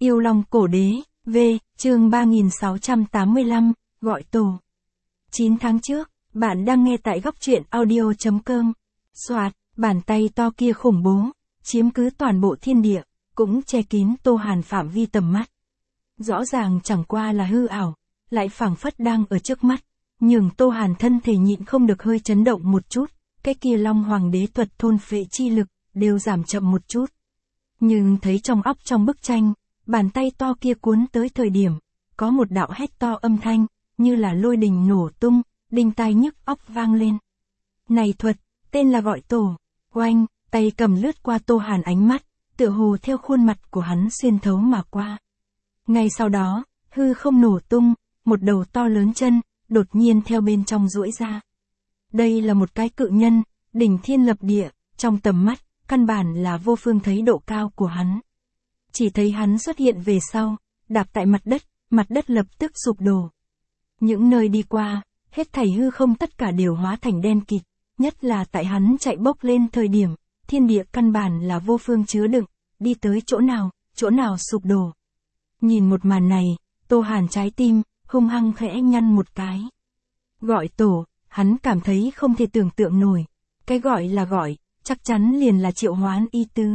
Yêu Long Cổ Đế, V, chương 3685, gọi tổ. 9 tháng trước, bạn đang nghe tại góc truyện audio.com. Soạt, bàn tay to kia khủng bố, chiếm cứ toàn bộ thiên địa, cũng che kín Tô Hàn phạm vi tầm mắt. Rõ ràng chẳng qua là hư ảo, lại phảng phất đang ở trước mắt, nhường Tô Hàn thân thể nhịn không được hơi chấn động một chút, cái kia Long Hoàng đế thuật thôn phệ chi lực, đều giảm chậm một chút. Nhưng thấy trong óc trong bức tranh, bàn tay to kia cuốn tới thời điểm, có một đạo hét to âm thanh, như là lôi đình nổ tung, đinh tai nhức óc vang lên. Này thuật, tên là gọi tổ. Oanh, tay cầm lướt qua Tô Hàn ánh mắt, tựa hồ theo khuôn mặt của hắn xuyên thấu mà qua. Ngay sau đó, hư không nổ tung, một đầu to lớn chân, đột nhiên theo bên trong duỗi ra. Đây là một cái cự nhân, đỉnh thiên lập địa, trong tầm mắt, căn bản là vô phương thấy độ cao của hắn. Chỉ thấy hắn xuất hiện về sau, đạp tại mặt đất lập tức sụp đổ. Những nơi đi qua, hết thảy hư không tất cả đều hóa thành đen kịt, nhất là tại hắn chạy bốc lên thời điểm, thiên địa căn bản là vô phương chứa đựng, đi tới chỗ nào sụp đổ. Nhìn một màn này, Tô Hàn trái tim, hung hăng khẽ nhăn một cái. Gọi tổ, hắn cảm thấy không thể tưởng tượng nổi. Cái gọi là gọi, chắc chắn liền là triệu hoán ý tứ.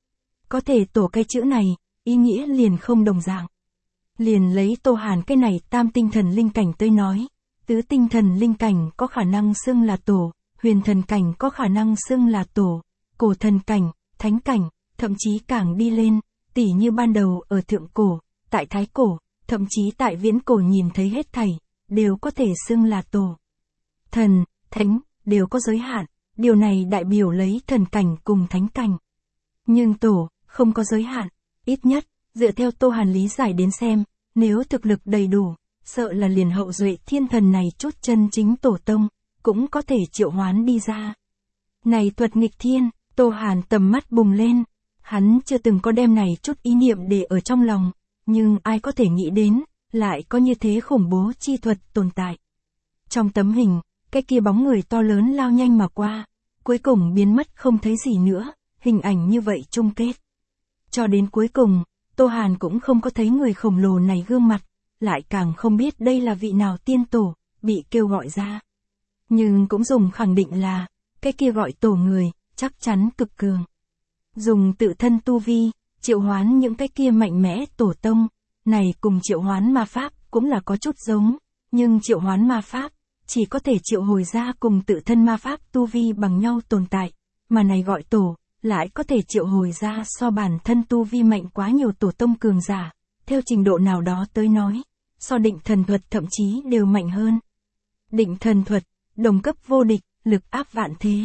Có thể tổ cái chữ này, ý nghĩa liền không đồng dạng. Liền lấy Tô Hàn cái này tam tinh thần linh cảnh tới nói, tứ tinh thần linh cảnh có khả năng xưng là tổ, huyền thần cảnh có khả năng xưng là tổ, cổ thần cảnh, thánh cảnh, thậm chí càng đi lên, tỉ như ban đầu ở thượng cổ, tại thái cổ, thậm chí tại viễn cổ nhìn thấy hết thảy, đều có thể xưng là tổ. Thần, thánh, đều có giới hạn, điều này đại biểu lấy thần cảnh cùng thánh cảnh. Nhưng tổ, không có giới hạn, ít nhất, dựa theo Tô Hàn lý giải đến xem, nếu thực lực đầy đủ, sợ là liền hậu duệ thiên thần này chút chân chính tổ tông, cũng có thể triệu hoán đi ra. Này thuật nghịch thiên, Tô Hàn tầm mắt bùng lên, hắn chưa từng có đem này chút ý niệm để ở trong lòng, nhưng ai có thể nghĩ đến, lại có như thế khủng bố chi thuật tồn tại. Trong tấm hình, cái kia bóng người to lớn lao nhanh mà qua, cuối cùng biến mất không thấy gì nữa, hình ảnh như vậy chung kết. Cho đến cuối cùng, Tô Hàn cũng không có thấy người khổng lồ này gương mặt, lại càng không biết đây là vị nào tiên tổ, bị kêu gọi ra. Nhưng cũng dùng khẳng định là, cái kia gọi tổ người, chắc chắn cực cường. Dùng tự thân tu vi, triệu hoán những cái kia mạnh mẽ tổ tông, này cùng triệu hoán ma pháp cũng là có chút giống, nhưng triệu hoán ma pháp, chỉ có thể triệu hồi ra cùng tự thân ma pháp tu vi bằng nhau tồn tại, mà này gọi tổ, lại có thể triệu hồi ra so bản thân tu vi mạnh quá nhiều tổ tông cường giả, theo trình độ nào đó tới nói, so định thần thuật thậm chí đều mạnh hơn. Định thần thuật, đồng cấp vô địch, lực áp vạn thế.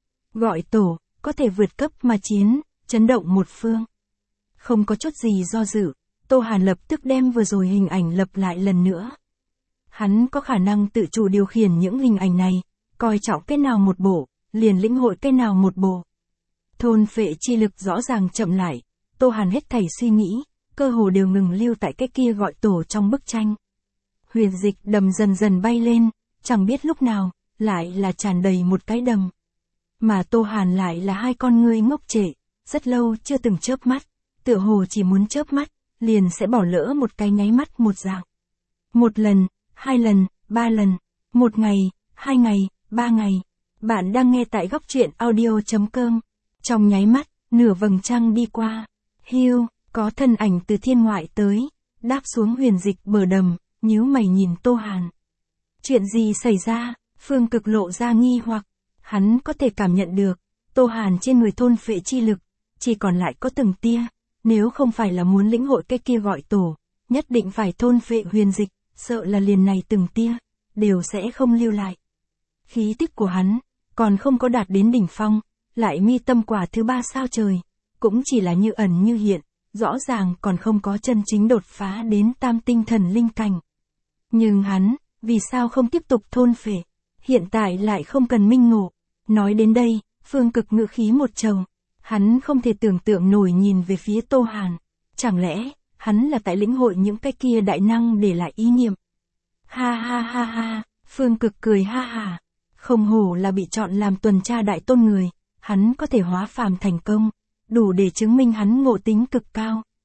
Gọi tổ, có thể vượt cấp mà chiến, chấn động một phương. Không có chút gì do dự, Tô Hàn lập tức đem vừa rồi hình ảnh lập lại lần nữa. Hắn có khả năng tự chủ điều khiển những hình ảnh này, coi trọng cái nào một bộ, liền lĩnh hội cái nào một bộ. Thôn phệ chi lực rõ ràng chậm lại, Tô Hàn hết thảy suy nghĩ, cơ hồ đều ngừng lưu tại cái kia gọi tổ trong bức tranh. Huyền dịch đầm dần dần bay lên, chẳng biết lúc nào, lại là tràn đầy một cái đầm. Mà Tô Hàn lại là hai con ngươi ngốc trệ, rất lâu chưa từng chớp mắt, tựa hồ chỉ muốn chớp mắt, liền sẽ bỏ lỡ một cái nháy mắt một dạng. Một lần, hai lần, ba lần, một ngày, hai ngày, ba ngày. Bạn đang nghe tại góc truyện audio.com. Trong nháy mắt, nửa vầng trăng đi qua. Hiu, có thân ảnh từ thiên ngoại tới, đáp xuống huyền dịch bờ đầm, nhíu mày nhìn Tô Hàn. Chuyện gì xảy ra? Phương Cực lộ ra nghi hoặc. Hắn có thể cảm nhận được, Tô Hàn trên người thôn phệ chi lực, chỉ còn lại có từng tia, nếu không phải là muốn lĩnh hội cái kia gọi tổ, nhất định phải thôn phệ huyền dịch, sợ là liền này từng tia, đều sẽ không lưu lại. Khí tức của hắn, còn không có đạt đến đỉnh phong, lại mi tâm quả thứ 3 sao trời, cũng chỉ là như ẩn như hiện, rõ ràng còn không có chân chính đột phá đến tam tinh thần linh cảnh. Nhưng hắn, vì sao không tiếp tục thôn phệ, hiện tại lại không cần minh ngộ. Nói đến đây, Phương Cực ngữ khí một trầu, hắn không thể tưởng tượng nổi nhìn về phía Tô Hàn, chẳng lẽ, hắn là tại lĩnh hội những cái kia đại năng để lại ý niệm. Ha ha ha ha, Phương Cực cười ha ha, không hổ là bị chọn làm tuần tra đại tôn người, hắn có thể hóa phàm thành công, đủ để chứng minh hắn ngộ tính cực cao,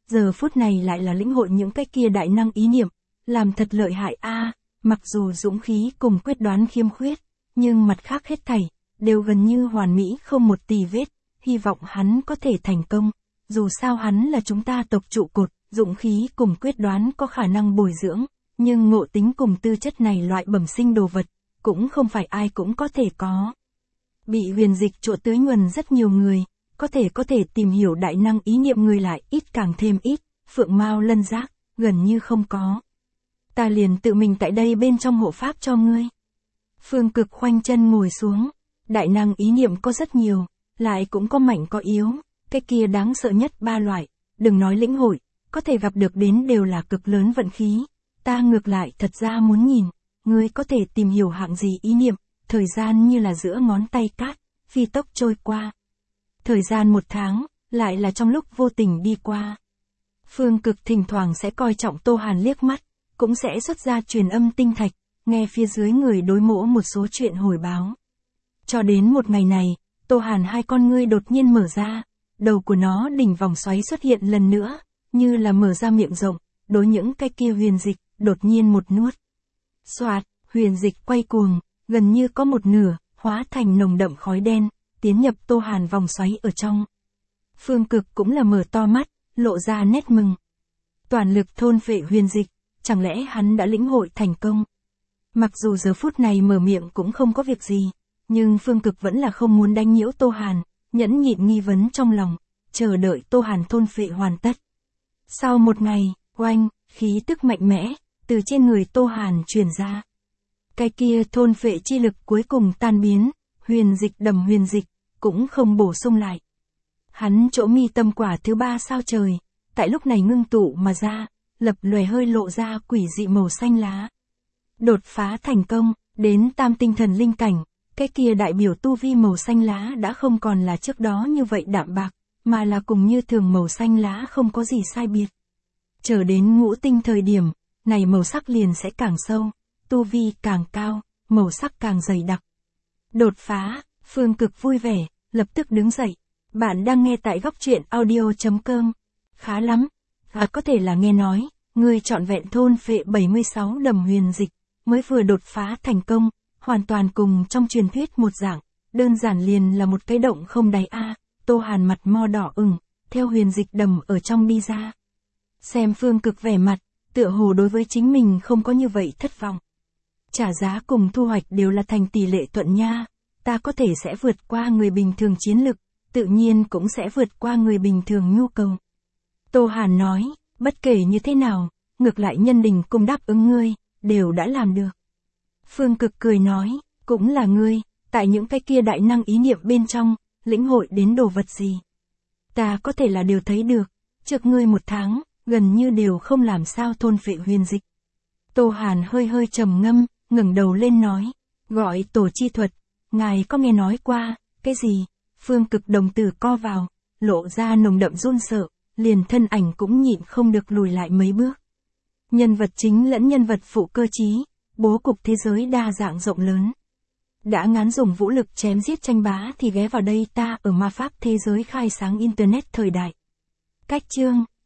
giờ phút này lại là lĩnh hội những cái kia đại năng ý niệm, làm thật lợi hại a. Mặc dù dũng khí cùng quyết đoán khiêm khuyết, nhưng mặt khác hết thảy, đều gần như hoàn mỹ không một tì vết, hy vọng hắn có thể thành công. Dù sao hắn là chúng ta tộc trụ cột, dũng khí cùng quyết đoán có khả năng bồi dưỡng, nhưng ngộ tính cùng tư chất này loại bẩm sinh đồ vật, cũng không phải ai cũng có thể có. Bị huyền dịch chỗ tưới nhuần rất nhiều người, có thể tìm hiểu đại năng ý niệm người lại ít càng thêm ít, phượng mao lân giác, gần như không có. Ta liền tự mình tại đây bên trong hộ pháp cho ngươi. Phương Cực khoanh chân ngồi xuống, đại năng ý niệm có rất nhiều, lại cũng có mạnh có yếu, cái kia đáng sợ nhất ba loại, đừng nói lĩnh hội, có thể gặp được đến đều là cực lớn vận khí. Ta ngược lại thật ra muốn nhìn, ngươi có thể tìm hiểu hạng gì ý niệm, thời gian như là giữa ngón tay cát, phi tốc trôi qua. Thời gian 1 tháng, lại là trong lúc vô tình đi qua. Phương Cực thỉnh thoảng sẽ coi trọng Tô Hàn liếc mắt, cũng sẽ xuất ra truyền âm tinh thạch, nghe phía dưới người đối mỗ một số chuyện hồi báo. Cho đến một ngày này, Tô Hàn hai con ngươi đột nhiên mở ra, đầu của nó đỉnh vòng xoáy xuất hiện lần nữa, như là mở ra miệng rộng, đối những cái kia huyền dịch, đột nhiên một nuốt. Xoạt, huyền dịch quay cuồng, gần như có một nửa, hóa thành nồng đậm khói đen, tiến nhập Tô Hàn vòng xoáy ở trong. Phương Cực cũng là mở to mắt, lộ ra nét mừng. Toàn lực thôn phệ huyền dịch, chẳng lẽ hắn đã lĩnh hội thành công? Mặc dù giờ phút này mở miệng cũng không có việc gì, nhưng Phương Cực vẫn là không muốn đánh nhiễu Tô Hàn, nhẫn nhịn nghi vấn trong lòng, chờ đợi Tô Hàn thôn phệ hoàn tất. Sau một ngày, oanh, khí tức mạnh mẽ, từ trên người Tô Hàn truyền ra. Cái kia thôn phệ chi lực cuối cùng tan biến, huyền dịch đầm huyền dịch, cũng không bổ sung lại. Hắn chỗ mi tâm quả thứ 3 sao trời, tại lúc này ngưng tụ mà ra, lập lòe hơi lộ ra quỷ dị màu xanh lá. Đột phá thành công, đến tam tinh thần linh cảnh, cái kia đại biểu tu vi màu xanh lá đã không còn là trước đó như vậy đạm bạc, mà là cùng như thường màu xanh lá không có gì sai biệt. Chờ đến ngũ tinh thời điểm, này màu sắc liền sẽ càng sâu, tu vi càng cao, màu sắc càng dày đặc. Đột phá, Phương Cực vui vẻ, lập tức đứng dậy. Bạn đang nghe tại góc truyện audio.com. Khá lắm, có thể là nghe nói, ngươi trọn vẹn thôn phệ 76 đầm huyền dịch, mới vừa đột phá thành công, hoàn toàn cùng trong truyền thuyết một dạng, đơn giản liền là một cái động không đáy a. Tô Hàn mặt mo đỏ ửng, theo huyền dịch đầm ở trong đi ra. Xem Phương Cực vẻ mặt, tựa hồ đối với chính mình không có như vậy thất vọng. Trả giá cùng thu hoạch đều là thành tỷ lệ thuận nha, ta có thể sẽ vượt qua người bình thường chiến lực, tự nhiên cũng sẽ vượt qua người bình thường nhu cầu. Tô Hàn nói, bất kể như thế nào, ngược lại nhân đình cung đáp ứng ngươi, đều đã làm được. Phương Cực cười nói, cũng là ngươi, tại những cái kia đại năng ý niệm bên trong, lĩnh hội đến đồ vật gì. Ta có thể là đều thấy được, trước ngươi 1 tháng, gần như đều không làm sao thôn phệ huyền dịch. Tô Hàn hơi hơi trầm ngâm, ngẩng đầu lên nói, gọi tổ chi thuật, ngài có nghe nói qua, cái gì? Phương Cực đồng tử co vào, lộ ra nồng đậm run sợ, liền thân ảnh cũng nhịn không được lùi lại mấy bước. Nhân vật chính lẫn nhân vật phụ cơ trí, bố cục thế giới đa dạng rộng lớn. Đã ngán dùng vũ lực chém giết tranh bá thì ghé vào đây ta ở ma pháp thế giới khai sáng internet thời đại. Cách chương